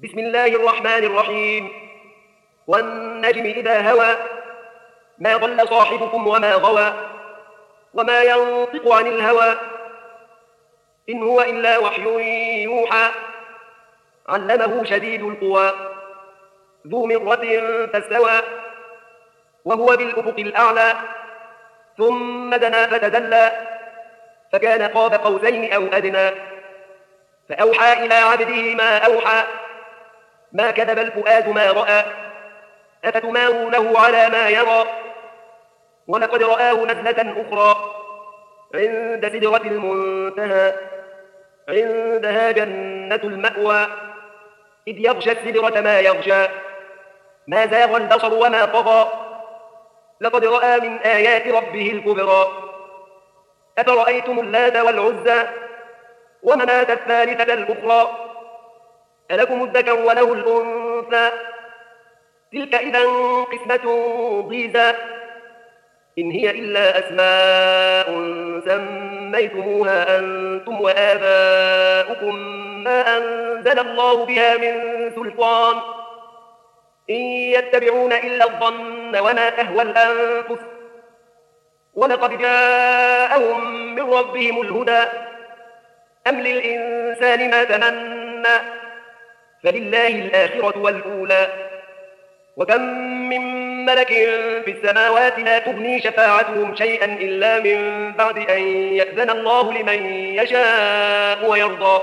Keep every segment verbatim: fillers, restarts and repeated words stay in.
بسم الله الرحمن الرحيم. والنجم إذا هوى ما ضل صاحبكم وما غوى وما ينطق عن الهوى إن هو إلا وحي يوحى علمه شديد القوى ذو مرة فاستوى وهو بالأفق الأعلى ثم دنا فتدلى فكان قاب قوسين أو أدنى فأوحى إلى عبده ما أوحى ما كذب الفؤاد ما رأى أفتمارونه على ما يرى ولقد رآه نزلة أخرى عند سدرة المنتهى عندها جنة المأوى إذ يغشى السدرة ما يغشى ما زاغ البصر وما طغى لقد رأى من آيات ربه الكبرى أفرأيتم اللات والعزى ومناة الثالثة الأخرى ألكم الذكر وله الأنثى تلك إذا قسمة ضيزى إن هي إلا أسماء سميتموها أنتم وآباؤكم ما أنزل الله بها من سلطان إن يتبعون إلا الظن وما تهوى الأنفس ولقد جاءهم من ربهم الهدى أم للإنسان ما تمنى فلله الآخرة والأولى وكم من ملك في السماوات لا تغني شفاعتهم شيئا إلا من بعد أن يأذن الله لمن يشاء ويرضى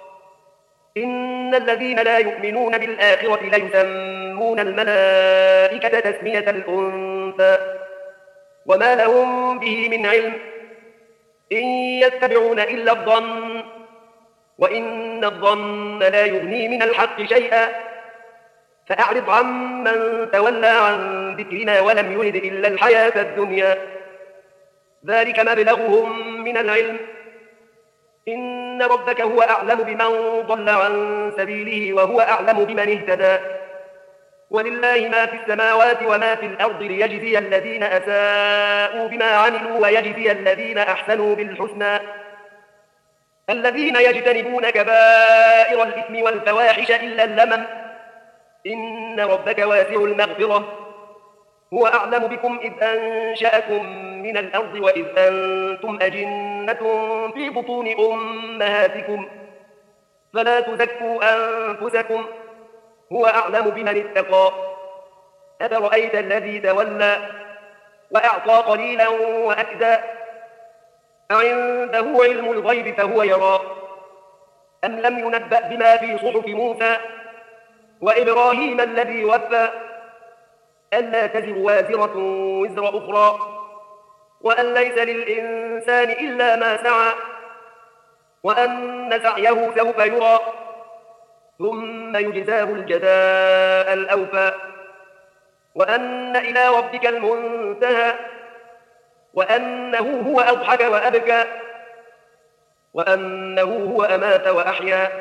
إن الذين لا يؤمنون بالآخرة ليسمون الملائكة تسمية الأنثى وما لهم به من علم إن يتبعون إلا الظن وإن الظن لا يغني من الحق شيئا فأعرض عمن تولى عن ذكرنا ولم يرد إلا الحياة الدنيا ذلك مبلغهم من العلم إن ربك هو أعلم بمن ضل عن سبيله وهو أعلم بمن اهتدى ولله ما في السماوات وما في الأرض ليجزي الذين أساءوا بما عملوا ويجزي الذين أحسنوا بالحسنى الذين يجتنبون كبائر الإثم والفواحش إلا اللمم إن ربك واسع المغفرة هو أعلم بكم إذ أنشأكم من الأرض وإذ أنتم أجنة في بطون أمهاتكم فلا تزكوا أنفسكم هو أعلم بمن اتقى أفرأيت الذي تولى وأعطى قليلا وأكدى أعنده علم الغيب فهو يرى أم لم ينبأ بما في صحف موسى وإبراهيم الذي وفى ألا تزر وازرة وزر أخرى وأن ليس للإنسان إلا ما سعى وأن سعيه سوف يرى ثم يجزاه الجزاء الأوفى وأن إلى ربك المنتهى وأنه هو أضحك وأبكى وأنه هو أمات وأحيا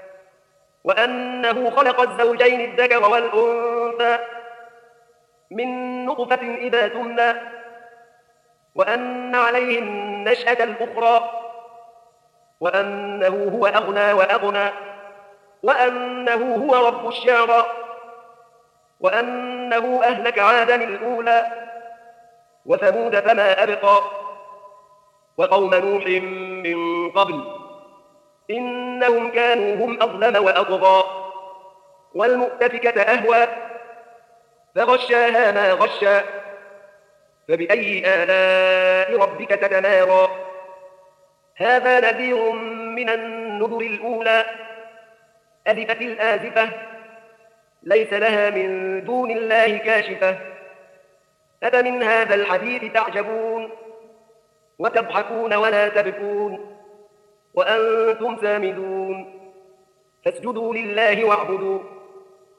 وأنه خلق الزوجين الذكر والأنثى من نطفة إذا تمنى وأن عليه النشأة الأخرى وأنه هو أغنى وأغنى وأنه هو رب الشعرى وأنه أهلك عادا الأولى وثمود فما أبقى وقوم نوح من قبل إنهم كانوا هم أظلم وأطغى والمؤتفكة أهوى فغشاها ما غشى فبأي آلاء ربك تتمارى هذا نذير من النذر الأولى أزفت الآزفة ليس لها من دون الله كاشفة أفمن هذا الحديث تعجبون وتضحكون ولا تبكون وأنتم سامدون فاسجدوا لله واعبدوا